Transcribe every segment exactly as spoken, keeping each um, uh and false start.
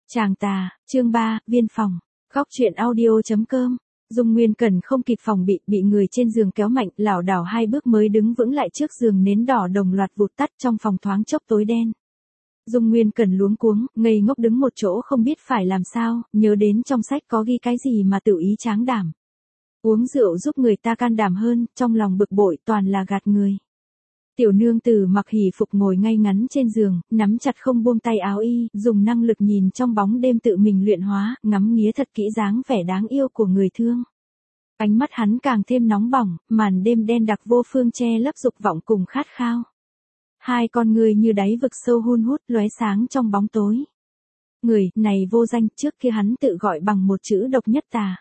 Chàng tà, chương ba, viên phòng. Góc truyện audio.com. Dung Nguyên Cẩn không kịp phòng bị, bị người trên giường kéo mạnh, lảo đảo hai bước mới đứng vững lại trước giường, nến đỏ đồng loạt vụt tắt, trong phòng thoáng chốc tối đen. Dung Nguyên Cẩn luống cuống, ngây ngốc đứng một chỗ không biết phải làm sao, nhớ đến trong sách có ghi cái gì mà tự ý tráng đảm. Uống rượu giúp người ta can đảm hơn, trong lòng bực bội toàn là gạt người. Tiểu nương tử mặc hỉ phục ngồi ngay ngắn trên giường, nắm chặt không buông tay áo y, dùng năng lực nhìn trong bóng đêm tự mình luyện hóa, ngắm nghía thật kỹ dáng vẻ đáng yêu của người thương. Ánh mắt hắn càng thêm nóng bỏng, màn đêm đen đặc vô phương che lấp dục vọng cùng khát khao. Hai con người như đáy vực sâu hun hút lóe sáng trong bóng tối. Người này vô danh, trước kia hắn tự gọi bằng một chữ độc nhất tà.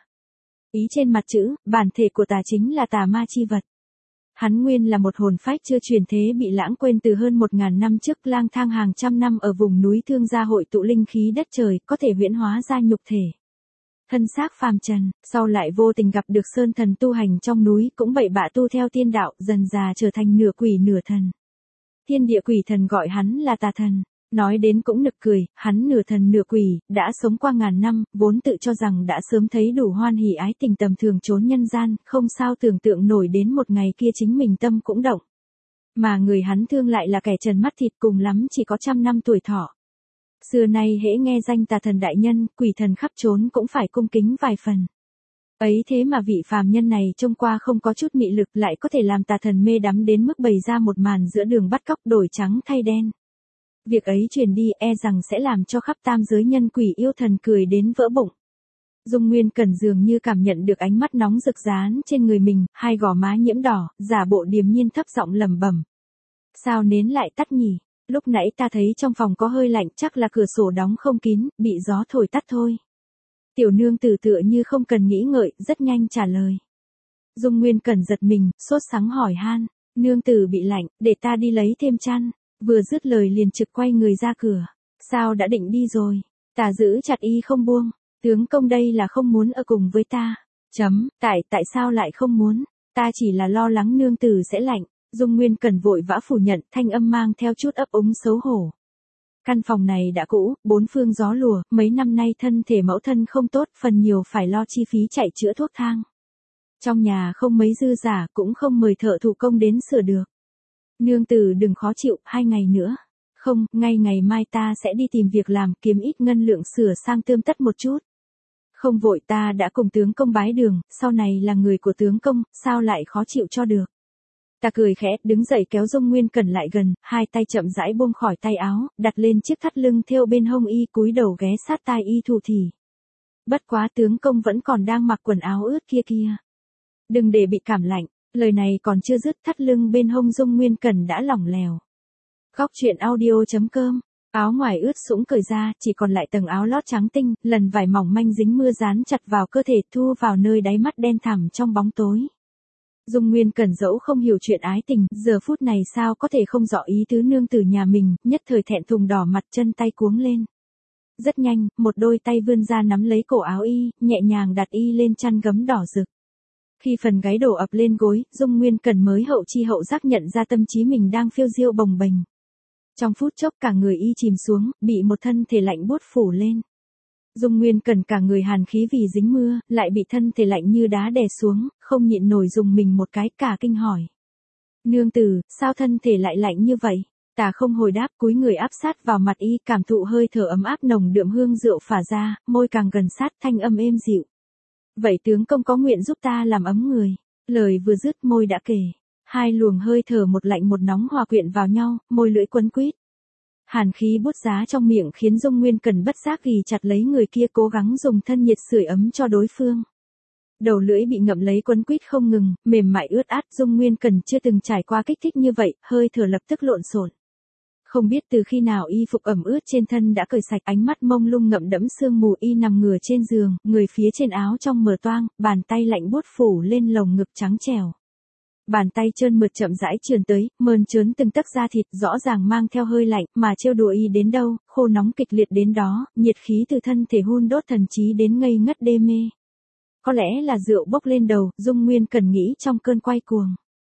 Ý trên mặt chữ, bản thể của tà chính là tà ma chi vật. Hắn nguyên là một hồn phách chưa truyền thế bị lãng quên từ hơn một ngàn năm trước, lang thang hàng trăm năm ở vùng núi Thương Gia hội tụ linh khí đất trời, có thể huyễn hóa ra nhục thể. Thân xác phàm trần, sau lại vô tình gặp được sơn thần tu hành trong núi, cũng bậy bạ tu theo tiên đạo, dần già trở thành nửa quỷ nửa thần. Thiên địa quỷ thần gọi hắn là tà thần. Nói đến cũng nực cười, hắn nửa thần nửa quỷ, đã sống qua ngàn năm, vốn tự cho rằng đã sớm thấy đủ hoan hỉ ái tình tầm thường trốn nhân gian, không sao tưởng tượng nổi đến một ngày kia chính mình tâm cũng động. Mà người hắn thương lại là kẻ trần mắt thịt, cùng lắm chỉ có trăm năm tuổi thọ. Xưa nay hễ nghe danh tà thần đại nhân, quỷ thần khắp trốn cũng phải cung kính vài phần. Ấy thế mà vị phàm nhân này trông qua không có chút mị lực, lại có thể làm tà thần mê đắm đến mức bày ra một màn giữa đường bắt cóc đổi trắng thay đen. Việc ấy truyền đi e rằng sẽ làm cho khắp tam giới nhân quỷ yêu thần cười đến vỡ bụng. Dung Nguyên Cẩn dường như cảm nhận được ánh mắt nóng rực rán trên người mình, hai gò má nhiễm đỏ, giả bộ điềm nhiên thấp giọng lẩm bẩm. Sao nến lại tắt nhỉ? Lúc nãy ta thấy trong phòng có hơi lạnh, chắc là cửa sổ đóng không kín, bị gió thổi tắt thôi. Tiểu nương tử tựa như không cần nghĩ ngợi, rất nhanh trả lời. Dung Nguyên Cẩn giật mình, sốt sắng hỏi han, nương tử bị lạnh, để ta đi lấy thêm chăn. Vừa dứt lời liền trực quay người ra cửa. Sao đã định đi rồi? Ta giữ chặt y không buông. Tướng công đây là không muốn ở cùng với ta. Chấm, tại, tại sao lại không muốn? Ta chỉ là lo lắng nương tử sẽ lạnh. Dung Nguyên Cẩn vội vã phủ nhận, thanh âm mang theo chút ấp úng xấu hổ. Căn phòng này đã cũ, bốn phương gió lùa, mấy năm nay thân thể mẫu thân không tốt, phần nhiều phải lo chi phí chạy chữa thuốc thang. Trong nhà không mấy dư giả, cũng không mời thợ thủ công đến sửa được. Nương tử đừng khó chịu, hai ngày nữa. Không, ngay ngày mai ta sẽ đi tìm việc làm, kiếm ít ngân lượng sửa sang tươm tất một chút. Không vội, ta đã cùng tướng công bái đường, sau này là người của tướng công, sao lại khó chịu cho được. Ta cười khẽ, đứng dậy kéo Dung Nguyên Cẩn lại gần, hai tay chậm rãi buông khỏi tay áo, đặt lên chiếc thắt lưng thêu bên hông y, cúi đầu ghé sát tai y thủ thỉ. Bất quá tướng công vẫn còn đang mặc quần áo ướt kia kia. Đừng để bị cảm lạnh. Lời này còn chưa dứt, thắt lưng bên hông Dung Nguyên Cẩn đã lỏng lẻo. Góc truyện audio.com. Áo ngoài ướt sũng cởi ra, chỉ còn lại tầng áo lót trắng tinh, lần vải mỏng manh dính mưa dán chặt vào cơ thể, thu vào nơi đáy mắt đen thẳm trong bóng tối. Dung Nguyên Cẩn dẫu không hiểu chuyện ái tình, giờ phút này sao có thể không rõ ý tứ nương tử nhà mình, nhất thời thẹn thùng đỏ mặt, chân tay cuống lên. Rất nhanh, một đôi tay vươn ra nắm lấy cổ áo y, nhẹ nhàng đặt y lên chăn gấm đỏ rực. Khi phần gáy đổ ập lên gối, Dung Nguyên Cẩn mới hậu chi hậu giác nhận ra tâm trí mình đang phiêu diêu bồng bềnh. Trong phút chốc cả người y chìm xuống, bị một thân thể lạnh buốt phủ lên. Dung Nguyên Cẩn cả người hàn khí vì dính mưa, lại bị thân thể lạnh như đá đè xuống, không nhịn nổi dùng mình một cái, cả kinh hỏi. Nương tử, sao thân thể lại lạnh như vậy? Ta không hồi đáp, cúi người áp sát vào mặt y, cảm thụ hơi thở ấm áp nồng đượm hương rượu phả ra, môi càng gần sát, thanh âm êm dịu. Vậy tướng công có nguyện giúp ta làm ấm người. Lời vừa dứt môi đã kể. Hai luồng hơi thở một lạnh một nóng hòa quyện vào nhau, môi lưỡi quấn quýt. Hàn khí bút giá trong miệng khiến Dung Nguyên Cẩn bất giác ghi chặt lấy người kia, cố gắng dùng thân nhiệt sưởi ấm cho đối phương. Đầu lưỡi bị ngậm lấy quấn quýt không ngừng, mềm mại ướt át. Dung Nguyên Cẩn chưa từng trải qua kích thích như vậy, hơi thở lập tức lộn xộn. Không biết từ khi nào y phục ẩm ướt trên thân đã cởi sạch, ánh mắt mông lung ngậm đẫm sương mù, y nằm ngửa trên giường, người phía trên áo trong mở toang, bàn tay lạnh buốt phủ lên lồng ngực trắng trẻo. Bàn tay trơn mượt chậm rãi trườn tới, mơn trớn từng tấc da thịt, rõ ràng mang theo hơi lạnh, mà trêu đùa y đến đâu, khô nóng kịch liệt đến đó, nhiệt khí từ thân thể hun đốt thần trí đến ngây ngất đê mê. Có lẽ là rượu bốc lên đầu, Dung Nguyên Cẩn nghĩ trong cơn quay cuồng.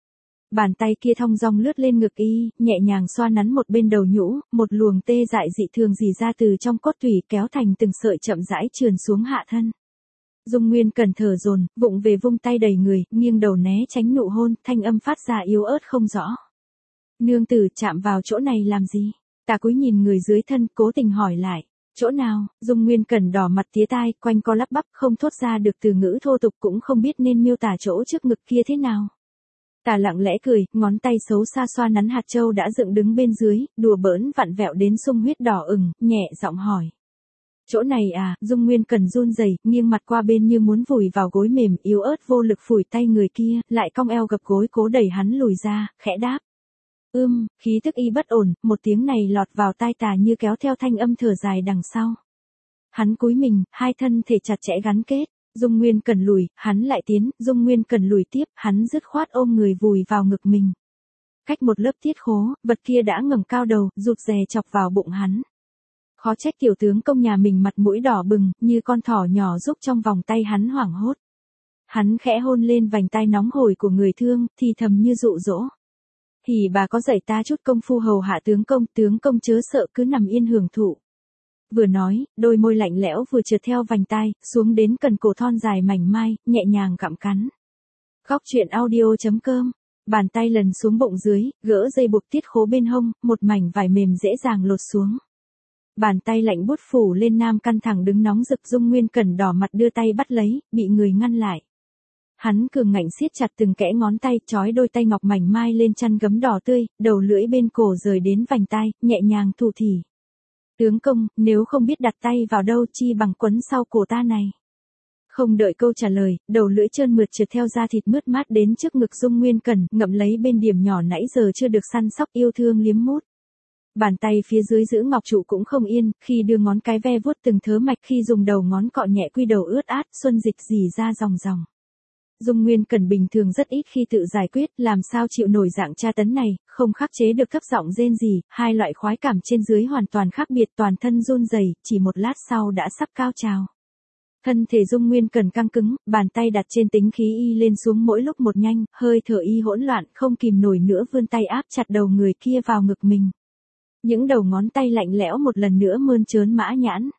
Bàn tay kia thong dong lướt lên ngực y, nhẹ nhàng xoa nắn một bên đầu nhũ, một luồng tê dại dị thường rỉ ra từ trong cốt tủy kéo thành từng sợi chậm rãi trườn xuống hạ thân. Dung Nguyên Cẩn thở dồn, vụng về vung tay đầy người, nghiêng đầu né tránh nụ hôn, thanh âm phát ra yếu ớt không rõ. Nương tử, chạm vào chỗ này làm gì? Tà cúi nhìn người dưới thân, cố tình hỏi lại. Chỗ nào? Dung Nguyên Cẩn đỏ mặt tía tai, quanh co lắp bắp, không thốt ra được từ ngữ thô tục, cũng không biết nên miêu tả chỗ trước ngực kia thế nào. Tà lặng lẽ cười, ngón tay xấu xa xoa nắn hạt châu đã dựng đứng bên dưới, đùa bỡn vặn vẹo đến sung huyết đỏ ửng, nhẹ giọng hỏi. Chỗ này à? Dung Nguyên Cẩn run rẩy, nghiêng mặt qua bên như muốn vùi vào gối mềm, yếu ớt vô lực phủi tay người kia, lại cong eo gập gối cố đẩy hắn lùi ra, khẽ đáp. Ưm, khí thức y bất ổn, một tiếng này lọt vào tai Tà như kéo theo thanh âm thở dài đằng sau. Hắn cúi mình, hai thân thể chặt chẽ gắn kết. Dung Nguyên Cẩn lùi, hắn lại tiến, Dung Nguyên Cẩn lùi tiếp, hắn dứt khoát ôm người vùi vào ngực mình. Cách một lớp tiết khố, vật kia đã ngẩng cao đầu, rụt rè chọc vào bụng hắn. Khó trách tiểu tướng công nhà mình mặt mũi đỏ bừng, như con thỏ nhỏ rúc trong vòng tay hắn hoảng hốt. Hắn khẽ hôn lên vành tai nóng hổi của người thương, thì thầm như dụ dỗ. Thì bà có dạy ta chút công phu hầu hạ tướng công, tướng công chớ sợ cứ nằm yên hưởng thụ. Vừa nói, đôi môi lạnh lẽo vừa trượt theo vành tai, xuống đến cần cổ thon dài mảnh mai, nhẹ nhàng gặm cắn. Góc truyện audio chấm com, bàn tay lần xuống bụng dưới, gỡ dây buộc tiết khố bên hông, một mảnh vải mềm dễ dàng lột xuống. Bàn tay lạnh buốt phủ lên nam căn thẳng đứng nóng rực. Dung Nguyên Cẩn đỏ mặt đưa tay bắt lấy, bị người ngăn lại. Hắn cường ngạnh siết chặt từng kẽ ngón tay, trói đôi tay ngọc mảnh mai lên chăn gấm đỏ tươi, đầu lưỡi bên cổ rời đến vành tai, nhẹ nhàng thủ thỉ. Tướng công, nếu không biết đặt tay vào đâu chi bằng quấn sau cổ ta này. Không đợi câu trả lời, đầu lưỡi trơn mượt trượt theo da thịt mướt mát đến trước ngực Dung Nguyên Cẩn, ngậm lấy bên điểm nhỏ nãy giờ chưa được săn sóc yêu thương liếm mút. Bàn tay phía dưới giữ ngọc trụ cũng không yên, khi đưa ngón cái ve vuốt từng thớ mạch, khi dùng đầu ngón cọ nhẹ quy đầu ướt át, xuân dịch rỉ ra ròng ròng. Dung Nguyên Cẩn bình thường rất ít khi tự giải quyết, làm sao chịu nổi dạng tra tấn này, không khắc chế được thấp giọng rên rỉ, hai loại khoái cảm trên dưới hoàn toàn khác biệt, toàn thân run rẩy, chỉ một lát sau đã sắp cao trào. Thân thể Dung Nguyên Cẩn căng cứng, bàn tay đặt trên tính khí y lên xuống mỗi lúc một nhanh, hơi thở y hỗn loạn, không kìm nổi nữa vươn tay áp chặt đầu người kia vào ngực mình. Những đầu ngón tay lạnh lẽo một lần nữa mơn trớn mã nhãn.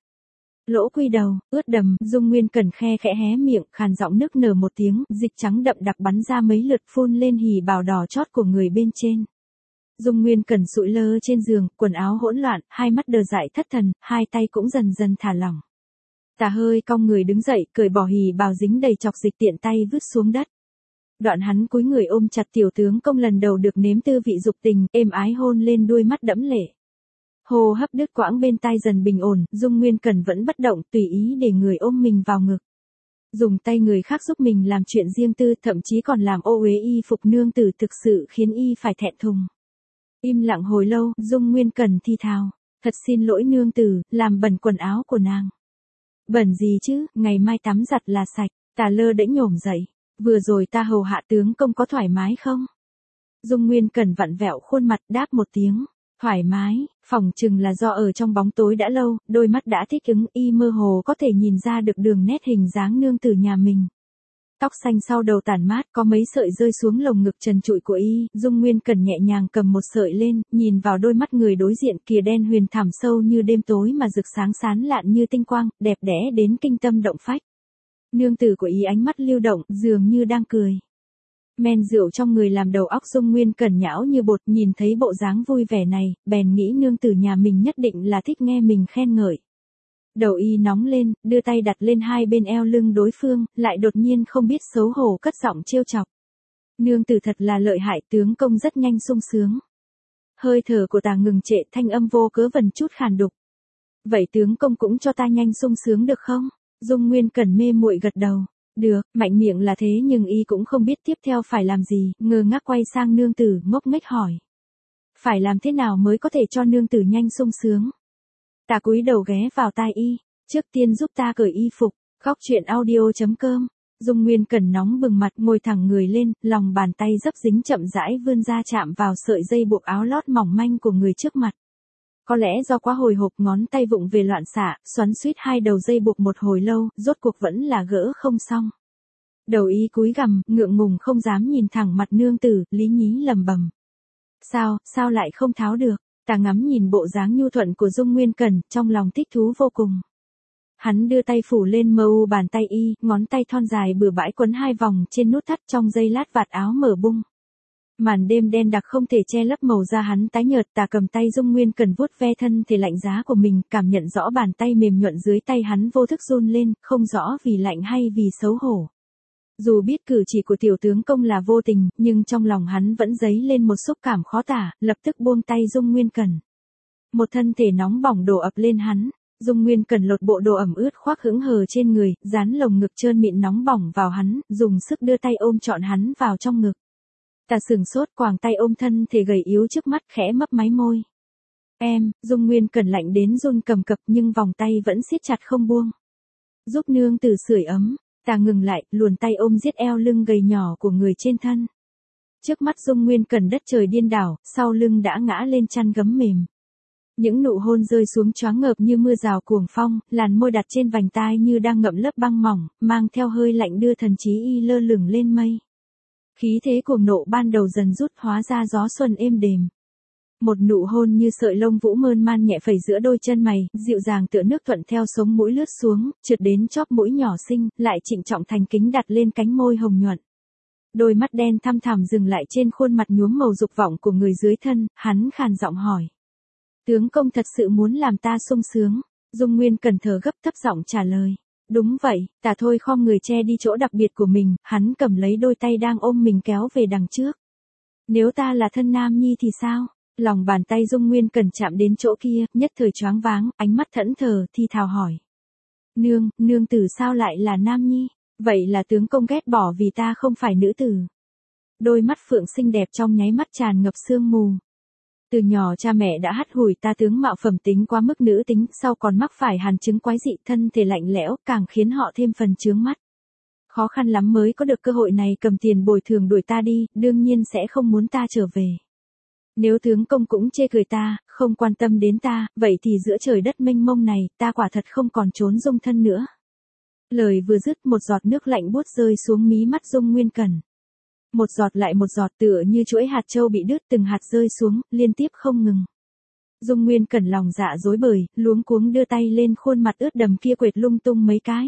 Lỗ quy đầu, ướt đầm, Dung Nguyên Cẩn khe khẽ hé miệng, khàn giọng nức nở một tiếng, dịch trắng đậm đặc bắn ra mấy lượt phun lên hỉ bào đỏ chót của người bên trên. Dung Nguyên Cẩn sụi lơ trên giường, quần áo hỗn loạn, hai mắt đờ dại thất thần, hai tay cũng dần dần thả lỏng. Tà hơi cong người đứng dậy, cởi bỏ hỉ bào dính đầy chọc dịch tiện tay vứt xuống đất. Đoạn hắn cúi người ôm chặt tiểu tướng công lần đầu được nếm tư vị dục tình, êm ái hôn lên đôi mắt đẫm lệ. Hô hấp đứt quãng bên tai dần bình ổn, Dung Nguyên Cẩn vẫn bất động, tùy ý để người ôm mình vào ngực. Dùng tay người khác giúp mình làm chuyện riêng tư, thậm chí còn làm ô uế y phục nương tử, thực sự khiến y phải thẹn thùng. Im lặng hồi lâu, Dung Nguyên Cẩn thi thào, thật xin lỗi nương tử, làm bẩn quần áo của nàng. Bẩn gì chứ, ngày mai tắm giặt là sạch. Tà lơ đễnh nhổm dậy. Vừa rồi ta hầu hạ tướng công có thoải mái không? Dung Nguyên Cẩn vặn vẹo khuôn mặt đáp một tiếng. Thoải mái, phỏng chừng là do ở trong bóng tối đã lâu, đôi mắt đã thích ứng, y mơ hồ có thể nhìn ra được đường nét hình dáng nương tử nhà mình. Tóc xanh sau đầu tản mát, có mấy sợi rơi xuống lồng ngực trần trụi của y, Dung Nguyên Cẩn nhẹ nhàng cầm một sợi lên, nhìn vào đôi mắt người đối diện kia đen huyền thẳm sâu như đêm tối mà rực sáng sán lạn như tinh quang, đẹp đẽ đến kinh tâm động phách. Nương tử của y ánh mắt lưu động, dường như đang cười. Men rượu trong người làm đầu óc Dung Nguyên Cẩn nhão như bột, nhìn thấy bộ dáng vui vẻ này, bèn nghĩ nương tử nhà mình nhất định là thích nghe mình khen ngợi. Đầu y nóng lên, đưa tay đặt lên hai bên eo lưng đối phương, lại đột nhiên không biết xấu hổ cất giọng trêu chọc. Nương tử thật là lợi hại, tướng công rất nhanh sung sướng. Hơi thở của Tà ngừng trệ, thanh âm vô cớ vần chút khàn đục. Vậy tướng công cũng cho ta nhanh sung sướng được không? Dung Nguyên Cẩn mê muội gật đầu. Được, mạnh miệng là thế nhưng y cũng không biết tiếp theo phải làm gì, ngơ ngác quay sang nương tử, ngốc nghếch hỏi. Phải làm thế nào mới có thể cho nương tử nhanh sung sướng? Tà cúi đầu ghé vào tai y, trước tiên giúp ta cởi y phục. Góc truyện audio chấm com. Dung Nguyên Cẩn nóng bừng mặt, ngồi thẳng người lên, lòng bàn tay dấp dính chậm rãi vươn ra chạm vào sợi dây buộc áo lót mỏng manh của người trước mặt. Có lẽ do quá hồi hộp, ngón tay vụng về loạn xạ, xoắn xuýt hai đầu dây buộc một hồi lâu, rốt cuộc vẫn là gỡ không xong. Đầu y cúi gằm, ngượng ngùng không dám nhìn thẳng mặt nương tử, Lý Nhí lầm bầm. Sao, sao lại không tháo được? Ta ngắm nhìn bộ dáng nhu thuận của Dung Nguyên Cẩn, trong lòng thích thú vô cùng. Hắn đưa tay phủ lên mờ u bàn tay y, ngón tay thon dài bừa bãi quấn hai vòng trên nút thắt, trong giây lát vạt áo mở bung. Màn đêm đen đặc không thể che lấp màu da hắn tái nhợt, ta cầm tay Dung Nguyên Cẩn vuốt ve thân thể lạnh giá của mình, cảm nhận rõ bàn tay mềm nhuận dưới tay hắn vô thức run lên, không rõ vì lạnh hay vì xấu hổ. Dù biết cử chỉ của tiểu tướng công là vô tình, nhưng trong lòng hắn vẫn dấy lên một xúc cảm khó tả, lập tức buông tay Dung Nguyên Cẩn. Một thân thể nóng bỏng đổ ập lên hắn. Dung Nguyên Cẩn lột bộ đồ ẩm ướt khoác hững hờ trên người, dán lồng ngực trơn mịn nóng bỏng vào hắn, dùng sức đưa tay ôm trọn hắn vào trong ngực. Ta sừng sốt, quàng tay ôm thân thể gầy yếu trước mắt, khẽ mấp máy môi. Em, Dung Nguyên Cẩn lạnh đến run cầm cập nhưng vòng tay vẫn siết chặt không buông. Giúp nương tử sưởi ấm, ta ngừng lại, luồn tay ôm giết eo lưng gầy nhỏ của người trên thân. Trước mắt Dung Nguyên Cẩn đất trời điên đảo, sau lưng đã ngã lên chăn gấm mềm. Những nụ hôn rơi xuống choáng ngợp như mưa rào cuồng phong, làn môi đặt trên vành tai như đang ngậm lớp băng mỏng, mang theo hơi lạnh đưa thần trí y lơ lửng lên mây. Khí thế cuồng nộ ban đầu dần rút hóa ra gió xuân êm đềm. Một nụ hôn như sợi lông vũ mơn man nhẹ phẩy giữa đôi chân mày, dịu dàng tựa nước thuận theo sống mũi lướt xuống, trượt đến chóp mũi nhỏ xinh, lại trịnh trọng thành kính đặt lên cánh môi hồng nhuận. Đôi mắt đen thăm thẳm dừng lại trên khuôn mặt nhuốm màu dục vọng của người dưới thân, hắn khàn giọng hỏi. Tướng công thật sự muốn làm ta sung sướng. Dung Nguyên Cẩn thở gấp thấp giọng trả lời. Đúng vậy, ta thôi khom người che đi chỗ đặc biệt của mình, hắn cầm lấy đôi tay đang ôm mình kéo về đằng trước. Nếu ta là thân nam nhi thì sao? Lòng bàn tay Dung Nguyên Cẩn chạm đến chỗ kia, nhất thời choáng váng, ánh mắt thẫn thờ, thi thào hỏi. Nương, nương tử sao lại là nam nhi? Vậy là tướng công ghét bỏ vì ta không phải nữ tử. Đôi mắt phượng xinh đẹp trong nháy mắt tràn ngập sương mù. Từ nhỏ cha mẹ đã hắt hủi ta tướng mạo phẩm tính quá mức nữ tính, sau còn mắc phải hàn chứng quái dị, thân thể lạnh lẽo, càng khiến họ thêm phần chướng mắt. Khó khăn lắm mới có được cơ hội này cầm tiền bồi thường đuổi ta đi, đương nhiên sẽ không muốn ta trở về. Nếu tướng công cũng chê cười ta, không quan tâm đến ta, vậy thì giữa trời đất mênh mông này, ta quả thật không còn trốn dung thân nữa. Lời vừa dứt, một giọt nước lạnh buốt rơi xuống mí mắt Dung Nguyên Cẩn. Một giọt lại một giọt tựa như chuỗi hạt châu bị đứt, từng hạt rơi xuống, liên tiếp không ngừng. Dung Nguyên Cẩn lòng dạ rối bời, luống cuống đưa tay lên khuôn mặt ướt đầm kia quệt lung tung mấy cái.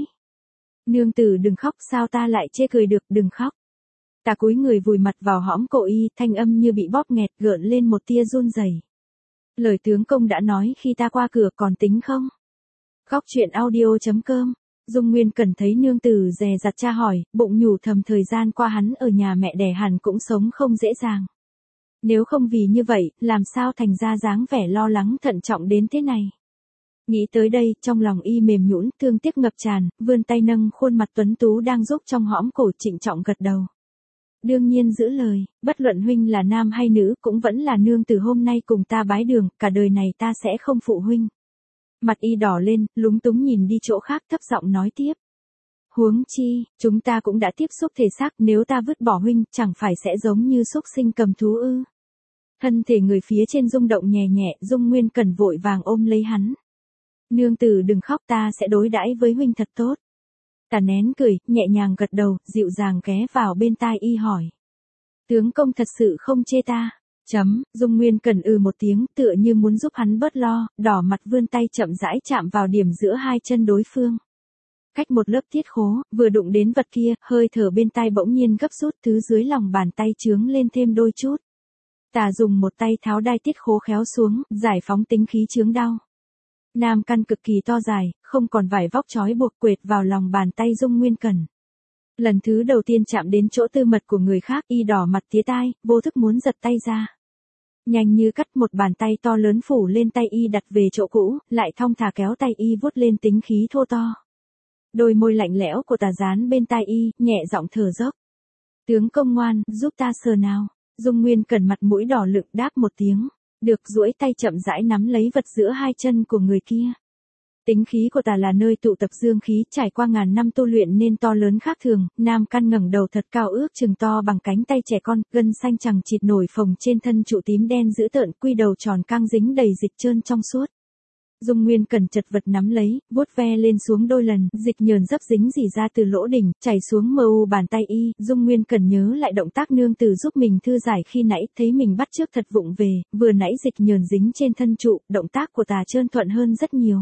Nương tử đừng khóc, sao ta lại chê cười được, đừng khóc. Ta cúi người vùi mặt vào hõm cổ y, thanh âm như bị bóp nghẹt, gợn lên một tia run rẩy. Lời tướng công đã nói khi ta qua cửa còn tính không? Góc truyện audio chấm com. Dung Nguyên Cẩn thấy nương tử dè dặt tra hỏi, bụng nhủ thầm thời gian qua hắn ở nhà mẹ đẻ hẳn cũng sống không dễ dàng. Nếu không vì như vậy, làm sao thành ra dáng vẻ lo lắng thận trọng đến thế này. Nghĩ tới đây, trong lòng y mềm nhũn, thương tiếc ngập tràn, vươn tay nâng khuôn mặt tuấn tú đang giúp trong hõm cổ, trịnh trọng gật đầu. Đương nhiên giữ lời, bất luận huynh là nam hay nữ cũng vẫn là nương tử hôm nay cùng ta bái đường, cả đời này ta sẽ không phụ huynh. Mặt y đỏ lên, lúng túng nhìn đi chỗ khác, thấp giọng nói tiếp. Huống chi, chúng ta cũng đã tiếp xúc thể xác, nếu ta vứt bỏ huynh, chẳng phải sẽ giống như súc sinh cầm thú ư. Thân thể người phía trên rung động nhẹ nhẹ, Dung Nguyên Cẩn vội vàng ôm lấy hắn. Nương tử đừng khóc, ta sẽ đối đãi với huynh thật tốt. Ta nén cười, nhẹ nhàng gật đầu, dịu dàng ghé vào bên tai y hỏi. Tướng công thật sự không chê ta. Chấm, Dung Nguyên Cẩn ư một tiếng, tựa như muốn giúp hắn bớt lo, đỏ mặt vươn tay chậm rãi chạm vào điểm giữa hai chân đối phương. Cách một lớp tiết khố, vừa đụng đến vật kia, hơi thở bên tai bỗng nhiên gấp rút, thứ dưới lòng bàn tay chướng lên thêm đôi chút. Ta dùng một tay tháo đai tiết khố khéo xuống, giải phóng tính khí chướng đau. Nam căn cực kỳ to dài, không còn vải vóc trói buộc, quệt vào lòng bàn tay Dung Nguyên Cẩn. Lần thứ đầu tiên chạm đến chỗ tư mật của người khác, y đỏ mặt tía tai, vô thức muốn giật tay ra. Nhanh như cắt, một bàn tay to lớn phủ lên tay y đặt về chỗ cũ, lại thong thả kéo tay y vuốt lên tính khí thô to. Đôi môi lạnh lẽo của ta dán bên tai y, nhẹ giọng thở dốc. Tướng công ngoan, giúp ta sờ nào. Dung Nguyên Cẩn mặt mũi đỏ lựng đáp một tiếng. Được, duỗi tay chậm rãi nắm lấy vật giữa hai chân của người kia. Tính khí của ta là nơi tụ tập dương khí, trải qua ngàn năm tu luyện nên to lớn khác thường, nam căn ngẩng đầu thật cao ước chừng to bằng cánh tay trẻ con, gân xanh chằng chịt nổi phồng trên thân trụ tím đen dữ tợn, quy đầu tròn căng dính đầy dịch trơn trong suốt. Dung Nguyên Cẩn chật vật nắm lấy, vuốt ve lên xuống đôi lần, dịch nhờn dấp dính rỉ ra từ lỗ đỉnh, chảy xuống mờ u bàn tay y, Dung Nguyên Cẩn nhớ lại động tác nương tử giúp mình thư giải khi nãy, thấy mình bắt chước thật vụng về, vừa nãy dịch nhờn dính trên thân trụ, động tác của tà trơn thuận hơn rất nhiều.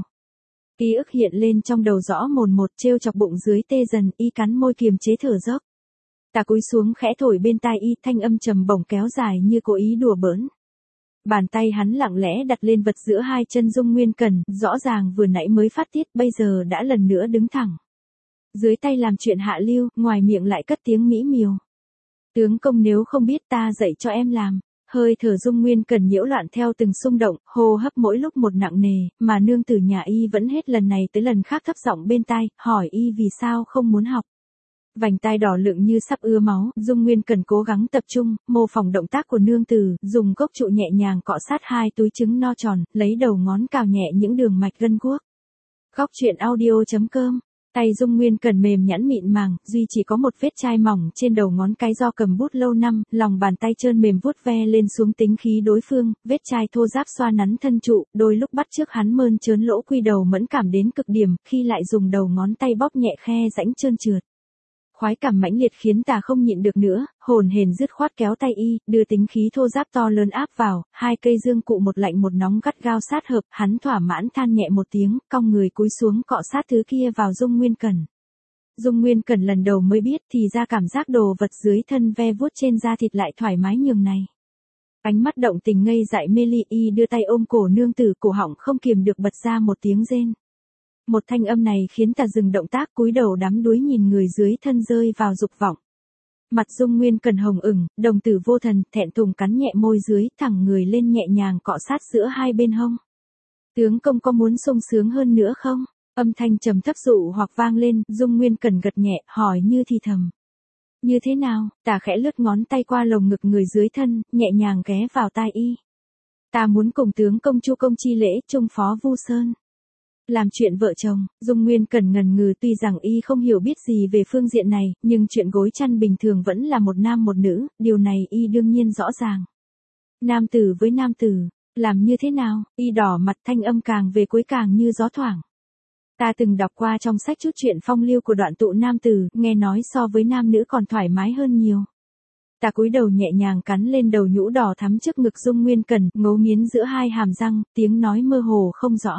Ký ức hiện lên trong đầu rõ mồn một, trêu chọc bụng dưới tê dần, y cắn môi kiềm chế thở dốc. Tà cúi xuống khẽ thổi bên tai y, thanh âm trầm bổng kéo dài như cố ý đùa bỡn. Bàn tay hắn lặng lẽ đặt lên vật giữa hai chân Dung Nguyên Cẩn, rõ ràng vừa nãy mới phát tiết, bây giờ đã lần nữa đứng thẳng. Dưới tay làm chuyện hạ lưu, ngoài miệng lại cất tiếng mỹ miều. Tướng công nếu không biết ta dạy cho em làm. Hơi thở Dung Nguyên Cẩn nhiễu loạn theo từng xung động, hô hấp mỗi lúc một nặng nề, mà nương tử nhà y vẫn hết lần này tới lần khác thấp giọng bên tai, hỏi y vì sao không muốn học. Vành tai đỏ lượng như sắp ưa máu, Dung Nguyên Cẩn cố gắng tập trung, mô phỏng động tác của nương tử, dùng gốc trụ nhẹ nhàng cọ sát hai túi trứng no tròn, lấy đầu ngón cào nhẹ những đường mạch gân guốc. Góc truyện audio chấm com. Tay Dung Nguyên Cẩn mềm nhẵn mịn màng, duy chỉ có một vết chai mỏng trên đầu ngón cái do cầm bút lâu năm, lòng bàn tay trơn mềm vuốt ve lên xuống tính khí đối phương, vết chai thô ráp xoa nắn thân trụ, đôi lúc bắt chước hắn mơn trớn lỗ quy đầu mẫn cảm đến cực điểm, khi lại dùng đầu ngón tay bóp nhẹ khe rãnh trơn trượt. Khoái cảm mãnh liệt khiến tà không nhịn được nữa, hồn hển dứt khoát kéo tay y, đưa tính khí thô ráp to lớn áp vào, hai cây dương cụ một lạnh một nóng gắt gao sát hợp, hắn thỏa mãn than nhẹ một tiếng, cong người cúi xuống cọ sát thứ kia vào Dung Nguyên Cẩn. Dung Nguyên Cẩn lần đầu mới biết thì ra cảm giác đồ vật dưới thân ve vuốt trên da thịt lại thoải mái nhường này. Ánh mắt động tình ngây dại mê ly, y đưa tay ôm cổ nương tử, cổ họng không kiềm được bật ra một tiếng rên. Một thanh âm này khiến tà dừng động tác, cúi đầu đắm đuối nhìn người dưới thân rơi vào dục vọng. Mặt Dung Nguyên Cẩn hồng ửng, đồng tử vô thần, thẹn thùng cắn nhẹ môi dưới, thẳng người lên nhẹ nhàng cọ sát giữa hai bên hông. Tướng công có muốn sung sướng hơn nữa không? Âm thanh trầm thấp dụ hoặc vang lên, Dung Nguyên Cẩn gật nhẹ, hỏi như thì thầm. Như thế nào? Tà khẽ lướt ngón tay qua lồng ngực người dưới thân, nhẹ nhàng ghé vào tai y. Ta muốn cùng tướng công chu công chi lễ, trung phó Vu Sơn. Làm chuyện vợ chồng, Dung Nguyên Cẩn ngần ngừ, tuy rằng y không hiểu biết gì về phương diện này, nhưng chuyện gối chăn bình thường vẫn là một nam một nữ, điều này y đương nhiên rõ ràng. Nam tử với nam tử, làm như thế nào? Y đỏ mặt, thanh âm càng về cuối càng như gió thoảng. Ta từng đọc qua trong sách chút chuyện phong lưu của đoạn tụ nam tử, nghe nói so với nam nữ còn thoải mái hơn nhiều. Ta cúi đầu nhẹ nhàng cắn lên đầu nhũ đỏ thắm trước ngực Dung Nguyên Cẩn, ngấu nghiến giữa hai hàm răng, tiếng nói mơ hồ không rõ.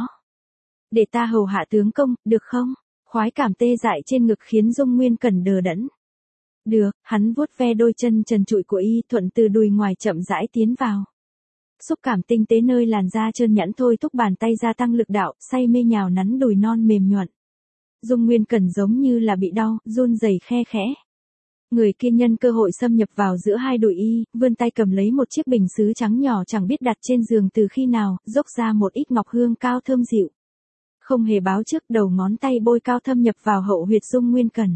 Để ta hầu hạ tướng công, được không? Khoái cảm tê dại trên ngực khiến Dung Nguyên Cẩn đờ đẫn. Được, hắn vuốt ve đôi chân trần trụi của y, thuận từ đùi ngoài chậm rãi tiến vào. Xúc cảm tinh tế nơi làn da trơn nhẵn thôi thúc bàn tay gia tăng lực đạo, say mê nhào nắn đùi non mềm nhuận. Dung Nguyên Cẩn giống như là bị đau, run rẩy khe khẽ. Người kia nhân cơ hội xâm nhập vào giữa hai đùi y, vươn tay cầm lấy một chiếc bình sứ trắng nhỏ chẳng biết đặt trên giường từ khi nào, dốc ra một ít ngọc hương cao thơm dịu. Không hề báo trước, đầu ngón tay bôi cao thâm nhập vào hậu huyệt Dung Nguyên Cẩn.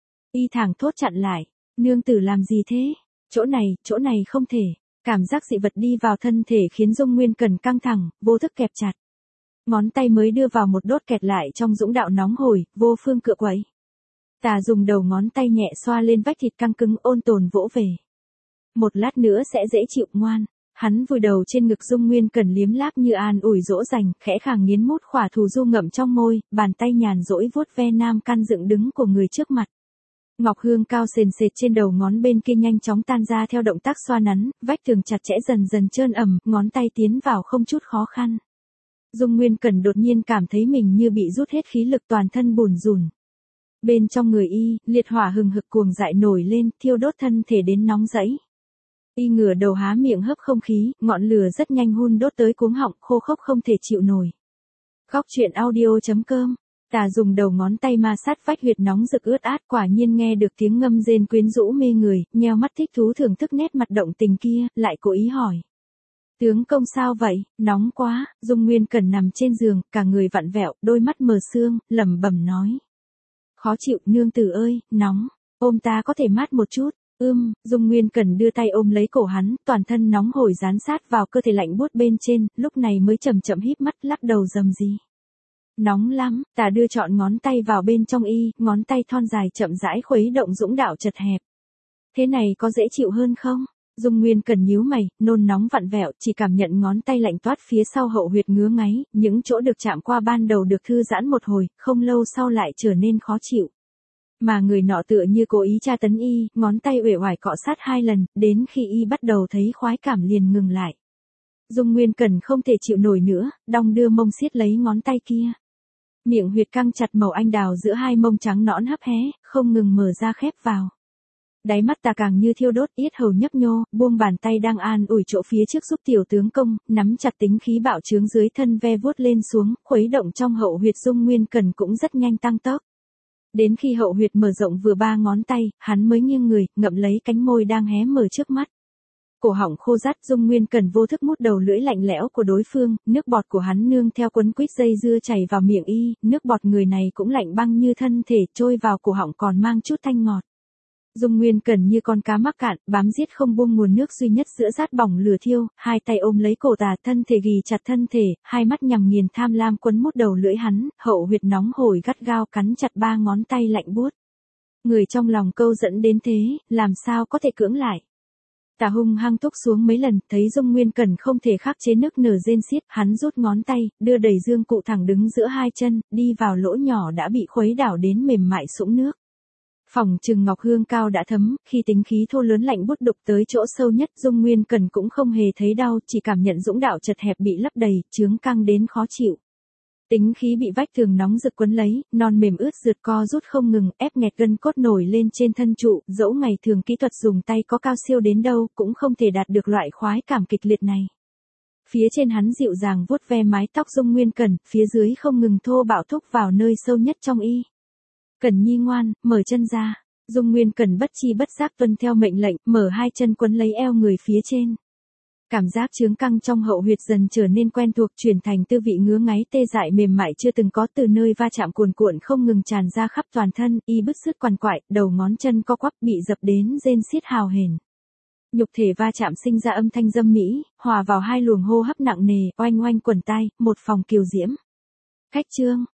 Y thẳng thốt chặn lại, nương tử làm gì thế? Chỗ này, chỗ này không thể. Cảm giác dị vật đi vào thân thể khiến Dung Nguyên Cẩn căng thẳng, vô thức kẹp chặt. Ngón tay mới đưa vào một đốt kẹt lại trong dũng đạo nóng hổi, vô phương cựa quậy. Tà dùng đầu ngón tay nhẹ xoa lên vách thịt căng cứng, ôn tồn vỗ về. Một lát nữa sẽ dễ chịu, ngoan. Hắn vùi đầu trên ngực Dung Nguyên Cẩn liếm láp như an ủi dỗ dành, khẽ khàng nghiến mút khỏa thù du ngậm trong môi, bàn tay nhàn rỗi vuốt ve nam căn dựng đứng của người trước mặt. Ngọc hương cao sền sệt trên đầu ngón bên kia nhanh chóng tan ra theo động tác xoa nắn, vách tường chặt chẽ dần dần trơn ẩm, ngón tay tiến vào không chút khó khăn. Dung Nguyên Cẩn đột nhiên cảm thấy mình như bị rút hết khí lực, toàn thân bùn rùn. Bên trong người y, liệt hỏa hừng hực cuồng dại nổi lên, thiêu đốt thân thể đến nóng rẫy. Y ngửa đầu há miệng hấp không khí, ngọn lửa rất nhanh hun đốt tới cuống họng, khô khốc không thể chịu nổi. Góc truyện audio chấm com. Tà dùng đầu ngón tay ma sát vách huyệt nóng rực ướt át, quả nhiên nghe được tiếng ngâm rên quyến rũ mê người, nheo mắt thích thú thưởng thức nét mặt động tình kia, lại cố ý hỏi. Tướng công sao vậy, nóng quá. Dung Nguyên Cẩn nằm trên giường, cả người vặn vẹo, đôi mắt mờ sương, lẩm bẩm nói. Khó chịu, nương tử ơi, nóng, ôm ta có thể mát một chút. Ưm, Dung Nguyên Cẩn đưa tay ôm lấy cổ hắn, toàn thân nóng hổi dán sát vào cơ thể lạnh buốt bên trên, lúc này mới chậm chậm híp mắt lắc đầu rầm rì. Nóng lắm, Tà đưa trọn ngón tay vào bên trong y, ngón tay thon dài chậm rãi khuấy động dũng đạo chật hẹp. Thế này có dễ chịu hơn không? Dung Nguyên Cẩn nhíu mày, nôn nóng vặn vẹo, chỉ cảm nhận ngón tay lạnh toát phía sau hậu huyệt ngứa ngáy, những chỗ được chạm qua ban đầu được thư giãn một hồi, không lâu sau lại trở nên khó chịu. Mà người nọ tựa như cố ý tra tấn y, ngón tay uể oải cọ sát hai lần, đến khi y bắt đầu thấy khoái cảm liền ngừng lại. Dung Nguyên Cẩn không thể chịu nổi nữa, đong đưa mông siết lấy ngón tay kia. Miệng huyệt căng chặt màu anh đào giữa hai mông trắng nõn hấp hé, không ngừng mở ra khép vào. Đáy mắt ta càng như thiêu đốt, yết hầu nhấp nhô, buông bàn tay đang an ủi chỗ phía trước giúp tiểu tướng công, nắm chặt tính khí bạo trướng dưới thân ve vuốt lên xuống, khuấy động trong hậu huyệt. Dung Nguyên Cẩn cũng rất nhanh tăng tốc. Đến khi hậu huyệt mở rộng vừa ba ngón tay, hắn mới nghiêng người, ngậm lấy cánh môi đang hé mở trước mắt. Cổ họng khô rát, Dung Nguyên Cẩn vô thức mút đầu lưỡi lạnh lẽo của đối phương, nước bọt của hắn nương theo quấn quýt dây dưa chảy vào miệng y, nước bọt người này cũng lạnh băng như thân thể, trôi vào cổ họng còn mang chút thanh ngọt. Dung Nguyên Cẩn như con cá mắc cạn, bám giết không buông nguồn nước duy nhất giữa rát bỏng lửa thiêu, hai tay ôm lấy cổ tà, thân thể ghì chặt thân thể, hai mắt nhằm nghiền tham lam quấn mút đầu lưỡi hắn, hậu huyệt nóng hổi gắt gao cắn chặt ba ngón tay lạnh buốt. Người trong lòng câu dẫn đến thế, làm sao có thể cưỡng lại. Tà hung hăng thúc xuống mấy lần, thấy Dung Nguyên Cẩn không thể khắc chế nức nở rên xiết, hắn rút ngón tay, đưa đẩy dương cụ thẳng đứng giữa hai chân, đi vào lỗ nhỏ đã bị khuấy đảo đến mềm mại sũng nước. Phòng trừng ngọc hương cao đã thấm, khi tính khí thô lớn lạnh bút đục tới chỗ sâu nhất, Dung Nguyên Cẩn cũng không hề thấy đau, chỉ cảm nhận dũng đạo chật hẹp bị lấp đầy, chướng căng đến khó chịu. Tính khí bị vách tường nóng rực quấn lấy, non mềm ướt rượt co rút không ngừng, ép nghẹt gân cốt nổi lên trên thân trụ, dẫu ngày thường kỹ thuật dùng tay có cao siêu đến đâu, cũng không thể đạt được loại khoái cảm kịch liệt này. Phía trên hắn dịu dàng vuốt ve mái tóc Dung Nguyên Cẩn, phía dưới không ngừng thô bạo thúc vào nơi sâu nhất trong y. Cẩn Nhi ngoan, mở chân ra. Dung Nguyên Cẩn bất chi bất giác tuân theo mệnh lệnh, mở hai chân quấn lấy eo người phía trên. Cảm giác chướng căng trong hậu huyệt dần trở nên quen thuộc, chuyển thành tư vị ngứa ngáy tê dại mềm mại chưa từng có, từ nơi va chạm cuồn cuộn không ngừng tràn ra khắp toàn thân, y bứt rứt quằn quại, đầu ngón chân co quắp bị dập đến rên xiết hào hển. Nhục thể va chạm sinh ra âm thanh dâm mỹ, hòa vào hai luồng hô hấp nặng nề, oanh oanh quẩn tai, một phòng kiều diễm. Khách chương